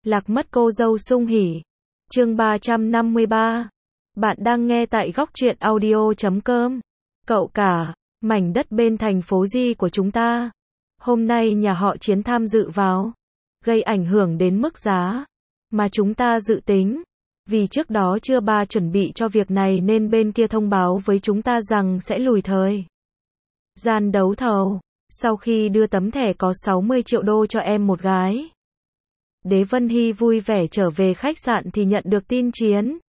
Lạc mất cô dâu sung hỉ. Chương 353. Bạn đang nghe tại góc truyện audio.com. Cậu cả, mảnh đất bên thành phố Di của chúng ta. Hôm nay nhà họ Chiến tham dự vào, gây ảnh hưởng đến mức giá mà chúng ta dự tính. Vì trước đó chưa chuẩn bị cho việc này nên bên kia thông báo với chúng ta rằng sẽ lùi thời gian đấu thầu. Sau khi đưa tấm thẻ có 60 triệu đô cho em một gái, Đế Vân Hy vui vẻ trở về khách sạn thì nhận được tin Chiến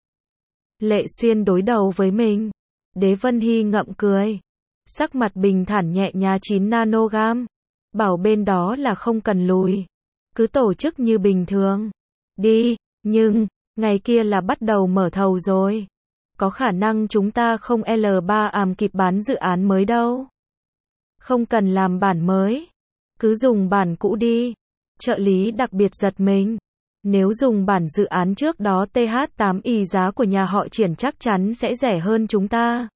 Lệ Xuyên đối đầu với mình. Đế Vân Hy ngậm cười, sắc mặt bình thản nhẹ nhàng 9 nanogam, bảo bên đó là không cần lùi, cứ tổ chức như bình thường đi, nhưng ngày kia là bắt đầu mở thầu rồi, có khả năng chúng ta không L3 kịp bán dự án mới đâu. Không cần làm bản mới, cứ dùng bản cũ đi. Trợ lý đặc biệt giật mình. Nếu dùng bản dự án trước đó TH8i giá của nhà họ Triển chắc chắn sẽ rẻ hơn chúng ta.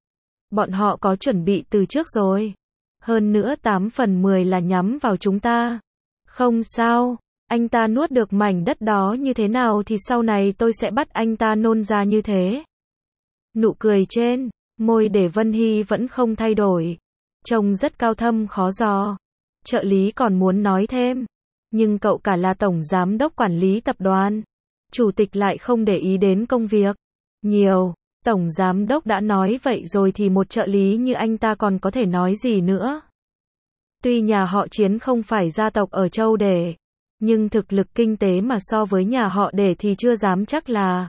Bọn họ có chuẩn bị từ trước rồi. Hơn nữa 8/10 là nhắm vào chúng ta. Không sao, anh ta nuốt được mảnh đất đó như thế nào thì sau này tôi sẽ bắt anh ta nôn ra như thế. Nụ cười trên môi Đế Vân Hy vẫn không thay đổi, trông rất cao thâm khó dò. Trợ lý còn muốn nói thêm, nhưng cậu cả là tổng giám đốc quản lý tập đoàn, chủ tịch lại không để ý đến công việc nhiều. Tổng giám đốc đã nói vậy rồi thì một trợ lý như anh ta còn có thể nói gì nữa. Tuy nhà họ Chiến không phải gia tộc ở châu Đề, nhưng thực lực kinh tế mà so với nhà họ Đề thì chưa dám chắc là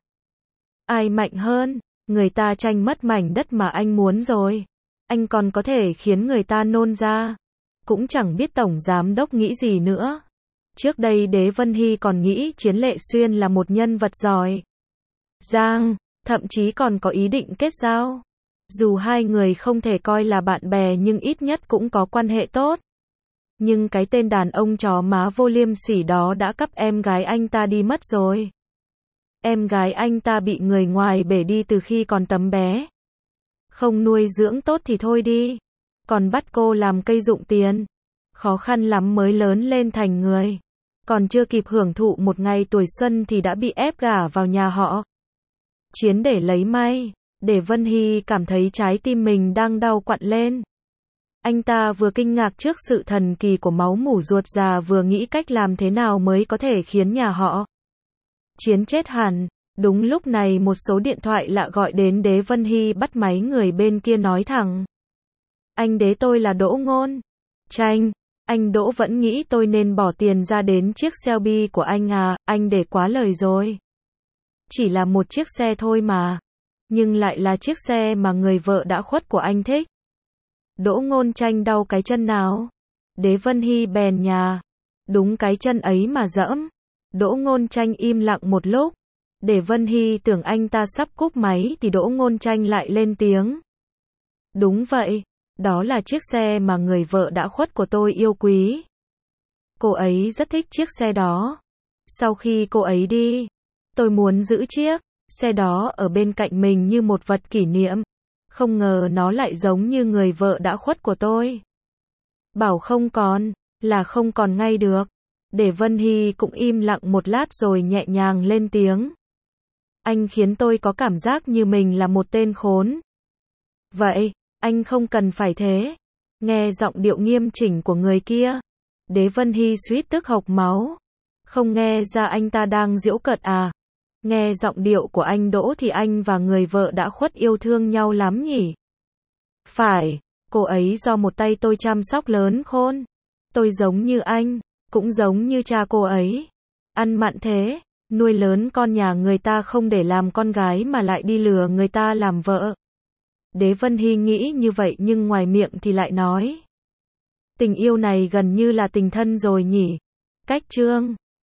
ai mạnh hơn. Người ta tranh mất mảnh đất mà anh muốn rồi, anh còn có thể khiến người ta nôn ra. Cũng chẳng biết tổng giám đốc nghĩ gì nữa. Trước đây Đế Vân Hy còn nghĩ Chiến Lệ Xuyên là một nhân vật giỏi giang, thậm chí còn có ý định kết giao. Dù hai người không thể coi là bạn bè nhưng ít nhất cũng có quan hệ tốt. Nhưng cái tên đàn ông chó má vô liêm sỉ đó đã cắp em gái anh ta đi mất rồi. Em gái anh ta bị người ngoài bể đi từ khi còn tấm bé. Không nuôi dưỡng tốt thì thôi đi, còn bắt cô làm cây dụng tiền. Khó khăn lắm mới lớn lên thành người, còn chưa kịp hưởng thụ một ngày tuổi xuân thì đã bị ép gả vào nhà họ Chiến để lấy may. Để Vân Hy cảm thấy trái tim mình đang đau quặn lên. Anh ta vừa kinh ngạc trước sự thần kỳ của máu mủ ruột già, vừa nghĩ cách làm thế nào mới có thể khiến nhà họ Chiến chết hẳn. Đúng lúc này một số điện thoại lạ gọi đến. Đế Vân Hy bắt máy, người bên kia nói thẳng: Anh Đế, tôi là Đỗ Ngôn Tranh. Anh Đỗ vẫn nghĩ tôi nên bỏ tiền ra đến chiếc Shelby của anh à? Anh Để quá lời rồi. Chỉ là một chiếc xe thôi mà, nhưng lại là chiếc xe mà người vợ đã khuất của anh thích. Đỗ Ngôn Tranh đau cái chân nào? Đế Vân Hy bèn nhà: Đúng cái chân ấy mà dẫm. Đỗ Ngôn Tranh im lặng một lúc. Để Vân Hy tưởng anh ta sắp cúp máy thì Đỗ Ngôn Tranh lại lên tiếng: Đúng vậy, đó là chiếc xe mà người vợ đã khuất của tôi yêu quý. Cô ấy rất thích chiếc xe đó. Sau khi cô ấy đi, tôi muốn giữ chiếc xe đó ở bên cạnh mình như một vật kỷ niệm. Không ngờ nó lại giống như người vợ đã khuất của tôi. Bảo không còn, là không còn ngay được. Để Vân Hy cũng im lặng một lát rồi nhẹ nhàng lên tiếng: Anh khiến tôi có cảm giác như mình là một tên khốn. Vậy, anh không cần phải thế. Nghe giọng điệu nghiêm chỉnh của người kia, Đế Vân Hy suýt tức hộc máu. Không nghe ra anh ta đang giễu cợt à? Nghe giọng điệu của anh Đỗ thì anh và người vợ đã khuất yêu thương nhau lắm nhỉ? Phải, cô ấy do một tay tôi chăm sóc lớn khôn. Tôi giống như anh, cũng giống như cha cô ấy. Ăn mặn thế, nuôi lớn con nhà người ta không để làm con gái mà lại đi lừa người ta làm vợ. Đế Vân Hy nghĩ như vậy nhưng ngoài miệng thì lại nói: Tình yêu này gần như là tình thân rồi nhỉ? Cách chương